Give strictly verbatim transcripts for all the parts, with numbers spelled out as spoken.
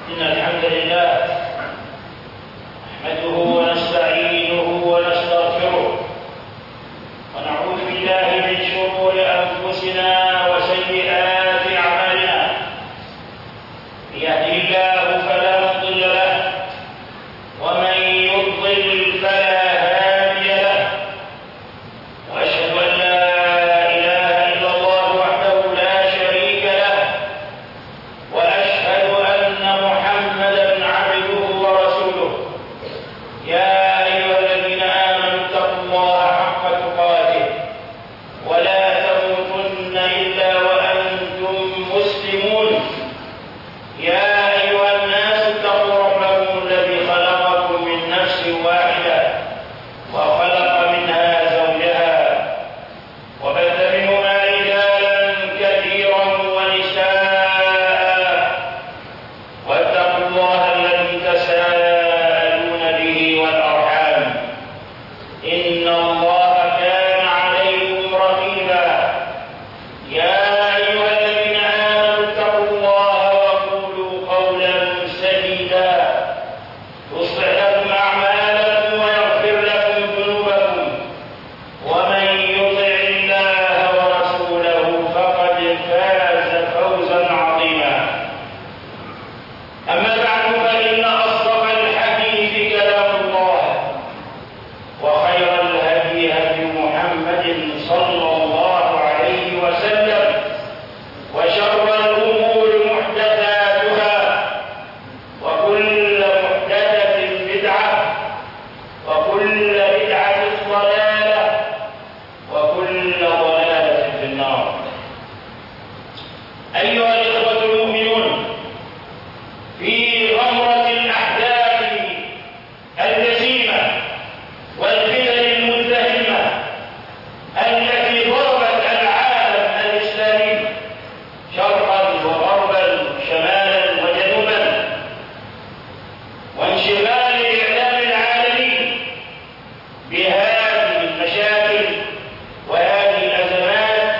إن الحمد لله نحمده ونستعينه ونستغفره ونعوذ بالله من شرور أنفسنا وسيئات أعمالنا. من يهده الله فلا مضل له ومن يضلل فلا هادي له، وأشهد أن لا إله إلا الله وحده لا شريك له، وأشهد أن محمدا عبده ورسوله. يا أيها الذين آمنوا اتقوا الله حق تقاته ولا تموتن إلا وأنتم مسلمون. يا أيها الناس اتقوا ربكم الذي خلقكم من نفس واحدة وخلق منها زوجها وبث منهما رجالا كثيرا ونساء، واتقوا الله الذي تساءلون به والأرحام، إن الله كان عليكم رقيبا. يا أيها الذين آمنوا اتقوا الله وقولوا قولا سديدا يصلح لكم أعمالكم ويغفر لكم ذنوبكم، ومن يطع الله ورسوله فقد فاز فوزا عظيما. أما بعد، فإن أصدق الحديث كلام الله، وخير الهدي هدي محمد صلى الله عليه وسلم، وشر الأمور محدثاتها، وكل محدثة بدعة، وكل بدعة ضلالة، وكل ضلالة في النار. أيها الإخوة المؤمنون، في غمرة الأحداث الجسيمة والفتن المزدحمة التي ضربت العالم الإسلامي شرقا وغربا شمالا وجنوبا، وانشغال الإعلام العالمي بهذه المشاكل وهذه الأزمات،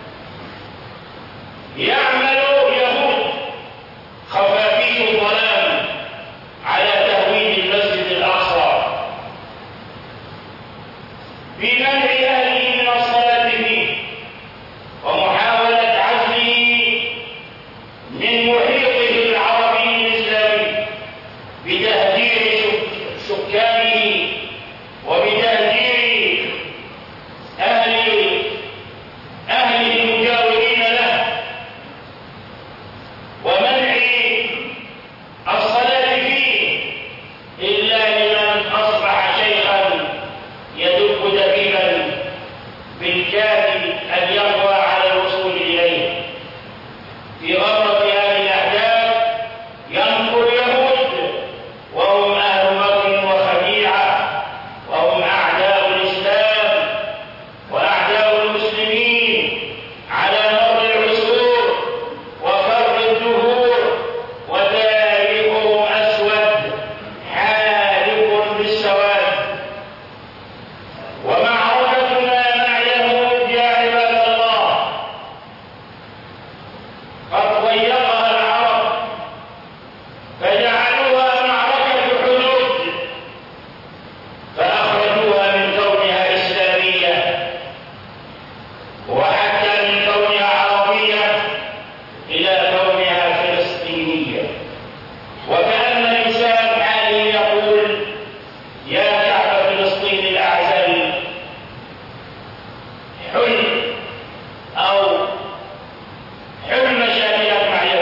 يعمل يهود خفافيش الظلام على تهويد المسجد الأقصى بمنع أهله من الصلاة فيه ومحاولة عزله من محيطه العربي الإسلامي بتهجير سكانه وبتهجير أهل أهله المجاورين له، ومنع الصلاة فيه إلا لمن أصبح شيخا يدب دبيبا بالكاد أن يقوى على الوصول إليه. في غمرة هذه الأحداث ينقل اليهود وهم أهل مكر وخديعة، وهم أعداء الإسلام وأعداء المسلمين على مر العصور وفر الدهور، وتاريخهم أسود حالق بالسواد. ومعركتنا مع اليهود يا عباد الله قد ضيقها العرب فجعلوها معركة حدود، فأخرجوها من كونها إسلامية وحتى من كونها عربية إلى كونها فلسطينية. وكأن الإنسان حاليا يقول: يا شعب فلسطين الأعزل، حل أو حل مشاكلك مع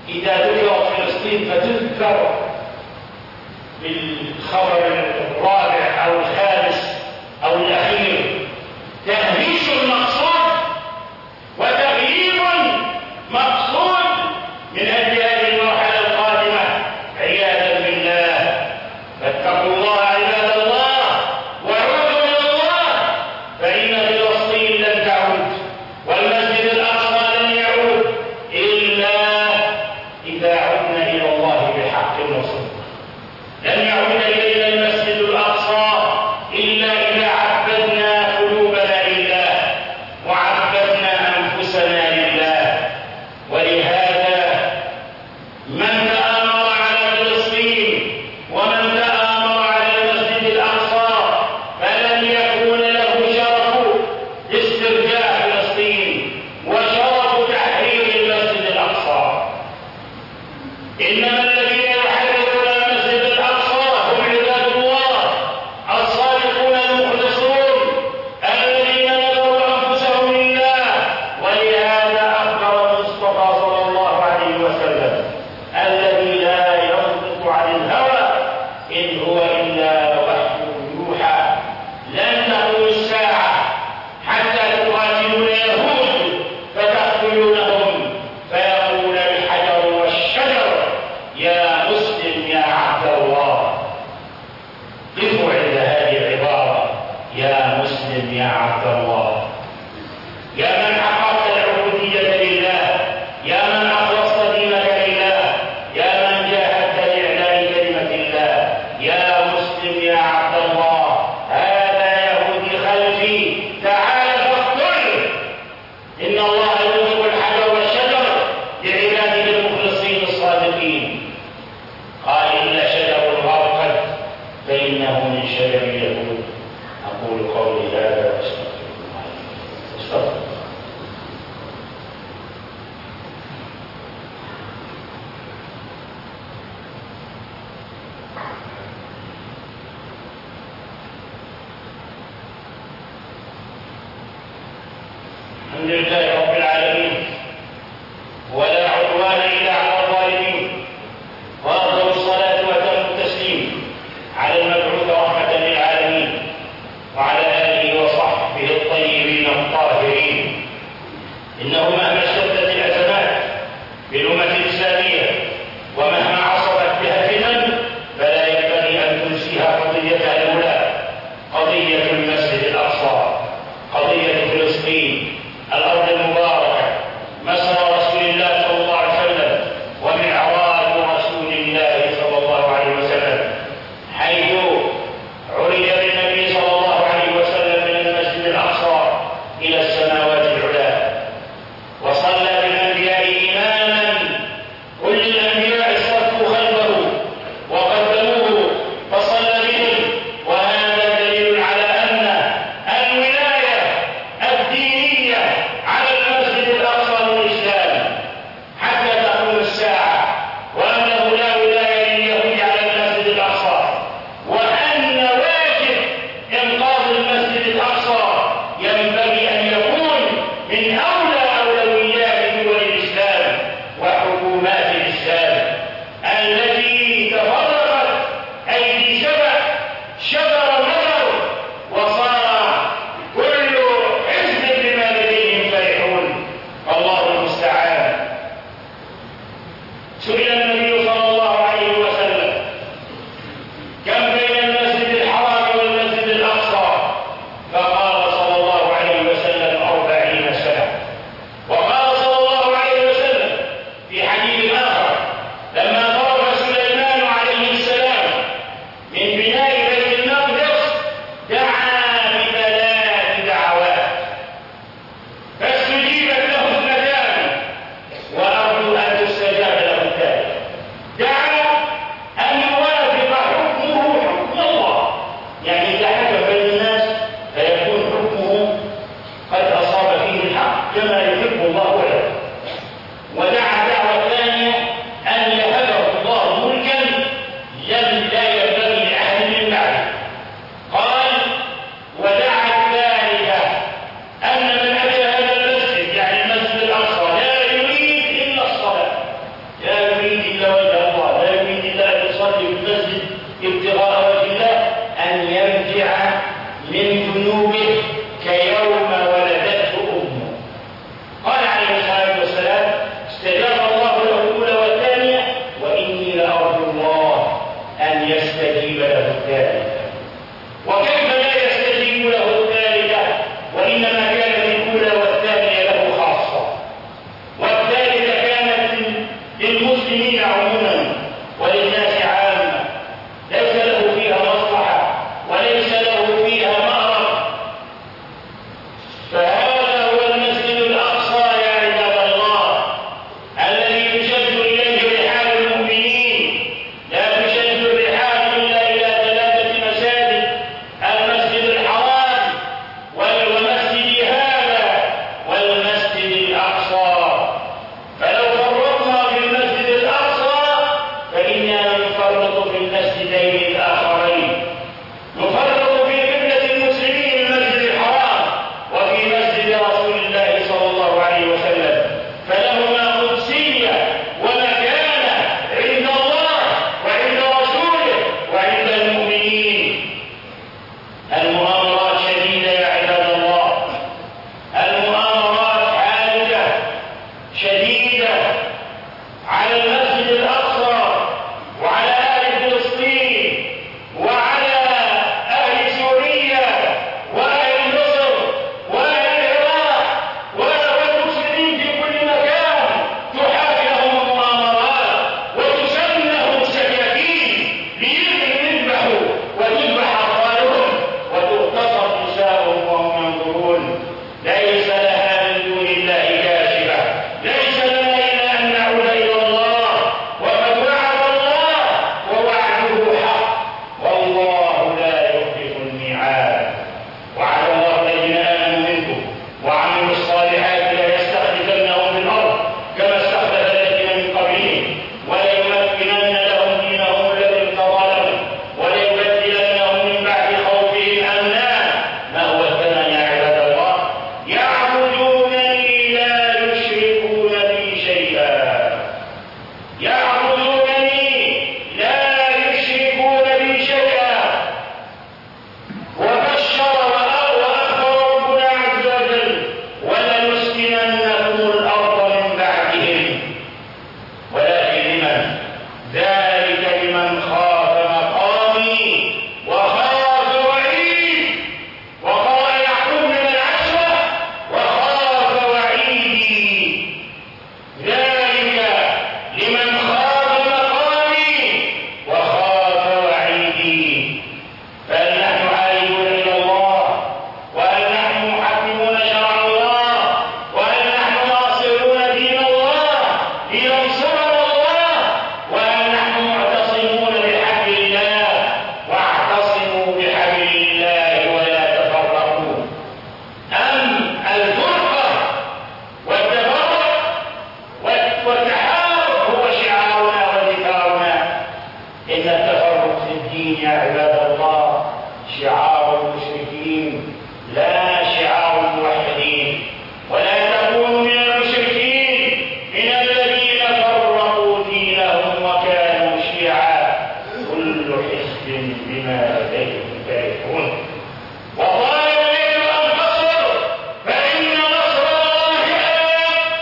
إذا ذكرت فلسطين فتذكر بالخبر الرابع أو الخامس أو الأخير تهميش مقصود وتغييب مقصود من أجل هذه المرحلة القادمة عياذا بالله. فاتقوا الله عباد الله وعودوا إلى الله، فإن فلسطين لن تعود والمسجد الأقصى لن يعود إلا إذا عدنا إلى الله بحق وصدق. لن يعود إلينا المسجد الأقصى إلا إذا عبدنا قلوبنا لله وعبدنا أنفسنا لله. ولهذا من تآمر على فلسطين ومن تآمر على المسجد الأقصى فلن يكون له شرف استرجاع فلسطين وشرف تحرير المسجد الأقصى. إنما الذين يحررون المسجد الأقصى هم عباد الله الصادقون المخلصون الذين نذروا أنفسهم لله. ولهذا أخبر المصطفى صلى الله عليه وسلم الذي لا ينطق عن الهوى إن هو إلا وحي يوحى: لن تقوم الساعة حتى تقاتلون يهود فتقتلونهم فيقول الحجر والشجر يا مسلم يا عبد الله. قفوا عند هذه العبارة: يا مسلم يا عبد الله. يا من حققت العبودية لله، يا من أخلصت دينك لله، يا من جاهدت لإعلاء كلمة الله، يا مسلم يا عبد الله. هذا يهودي خلفي، تعال فاقتل. إن الله ينطق الحجر والشجر لعباده المخلصين الصادقين. قال: إلا شجر الغرقد فإنه من شجر اليهود. أقول قولي هذا وأستغفر الله. استغفر. الحمد لله رب العالمين ولا عدوان إلا على الظالمين، وأفضل الصلاة وأتم التسليم على المبعوث رحمة للعالمين وعلى آله وصحبه الطيبين الطاهرين. إنه مهما اشتدت الأزمات بالأمة الإسلامية ومهما عصبت بها الفتن فلا ينبغي أن تنسيها قضيتها الأولى، قضية المسجد الأقصى، قضية فلسطين الأرض المباركة، مسرى رسول الله صلى الله عليه وسلم ومعراج رسول الله صلى الله عليه وسلم، حيث عرج بالنبي صلى الله عليه وسلم من المسجد الأقصى إلى السماوات العلى، وصلى بالأنبياء إماما، كل الأنبياء صفوا خلفه وقدموه فصلى بهم. وهذا دليل على أن الولاية الدينية على المسجد الأقصى للإسلام حتى تقوم الساعة، وأنه لا ولاية لليهود على المسجد الأقصى، وأن واجب إنقاذ المسجد الأقصى ينبغي أن يكون من أولى أولويات دول الإسلام وحكومات الإسلام التي تفرقت أيدي شبع شجر مدر وصار كل حزب بما لديهم فرحون. الله المستعان. سئل النبي صلى الله عليه وسلم: كم بين المسجد الحرام والمسجد الأقصى؟ فقال صلى الله عليه وسلم: أربعين سنة. وقال صلى الله عليه وسلم في حديث آخر: لما فرغ سليمان عليه السلام من بناء بيت المقدس دعا بثلاث دعوات فاستجيبت له اثنتان وأرجو أن تستجاب له الثالث. للمسلمين عموما وللناس عامة، ليس له فيها مصلحة وليس له فيها مأرب. فهذا هو المسجد الأقصى يا عباد الله الذي تشد إليه رحال المؤمنين. لا تشد الرحال إلا إلى ثلاثة مساجد: المسجد الحرام والمسجد هذا والمسجد الأقصى. فلو فرطنا في المسجد الأقصى فإننا نفرط في المسجدين الآخرين، نفرط في قبلة المسلمين المسجد الحرام وفي مسجد رسول الله صلى الله عليه وسلم، فلهما قدسية ومكانة عند الله وعند رسوله وعند المؤمنين. المؤامرات شديدة يا عباد الله، المؤامرات حادة شديدة على المسجد الأقصى وعلى أهل فلسطين وعلى أهل سوريا وأهل مصر وأهل العراق والمسلمين في كل مكان. تحاكي لهم المؤامرات وتسلم سكاكين ليذبحوا وتذبح أطفالهم وتغتصب نساءهم وهم ينظرون. ليس لها من دون الله كاشفة، ليس لنا إلا أن نعود إلى الله، وقد وعد الله ووعده حق والله لا يخلف الميعاد. وعد الله الذين آمنوا منكم وعملوا الصالحات ليستخلفنهم في الأرض كما استخلف الذين من قبلهم وليمكنن لهم دينهم الذي ارتضى لهم وليبدلنهم من بعد خوفهم أمنا. ما هو الثمن يا عباد الله؟ يعبدونني لا يشركون بي شيئا، يعبدونني لا يشركون بي شيئا. وبشر وأخبر ربنا عز وجل: ولنسكننكم الأرض من بعدهم. ولكن لمن؟ ذلك لمن خاف مقامي وخاف وعيد. وقال يعقوب من العشرة: وخاف وعيدي. ذلك لمن خاف مقامي وخاف وعيدي. فهل نحن عائدون إلى الله؟ وهل نحن محكمون شرع الله؟ وهل نحن ناصرون دين الله لينصرنا الله؟ وهل نحن معتصمون بحبل الله؟ واعتصموا بحبل الله ولا تفرقوا. أم الفرقة والتفرق والتحارب هو شعارنا ودفاعنا؟ إن التفرق في الدين يا عباد الله شعار المشركين لا شعار الموحدين. ولا تكونوا من المشركين من الذين فرقوا دينهم وكانوا شيعا كل حزب بما لديهم فرحون. وقال الذين انتصروا فإن نصر الله آت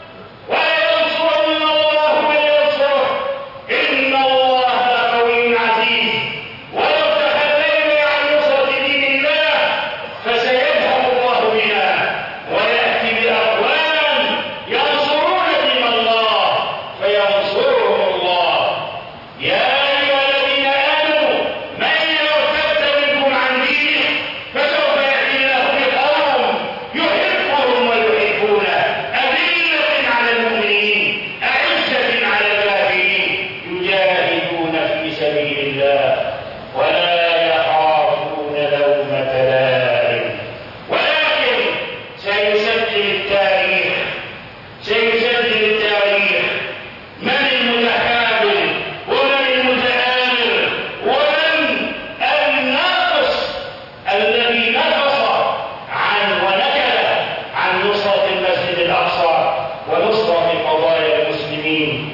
وينصرن الله من ينصره إن الله لقوي عزيز. ولو تخلينا عن نصرة دين الله فسيذهب الله بنا ويأتي بأقوام ينصرون دين الله فينصرهم الله. يا أيها الذين آمنوا من يرتد منكم عن دينه فسوف يأتي الله بقوم يحبهم ويحبونه أذلة على المؤمنين أعزة على الكافرين يجاهدون في سبيل الله ولا يخافون لومة لائم. ولكن سيسجل التاريخ سيسجل التاريخ من المتحابل ومن المتآمر ومن الناقص الذي نقص عن ونكل عن نصرة المسجد الأقصى ونصرة قضايا المسلمين.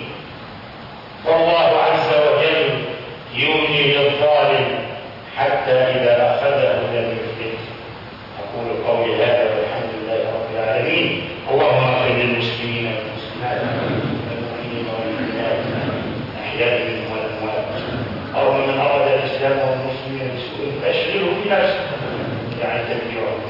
والله عز وجل يملي للظالم حتى إذا أخذه لم يفلت. أقول قولي هذا والحمد لله رب العالمين. اللهم اغفر للمسلمين والمسلمات والمؤمنين والمؤمنات أحيائهم والأموات. اللهم من أراد الإسلام والمسلمين بسوء فأشغله في نفسه يعني تدبيره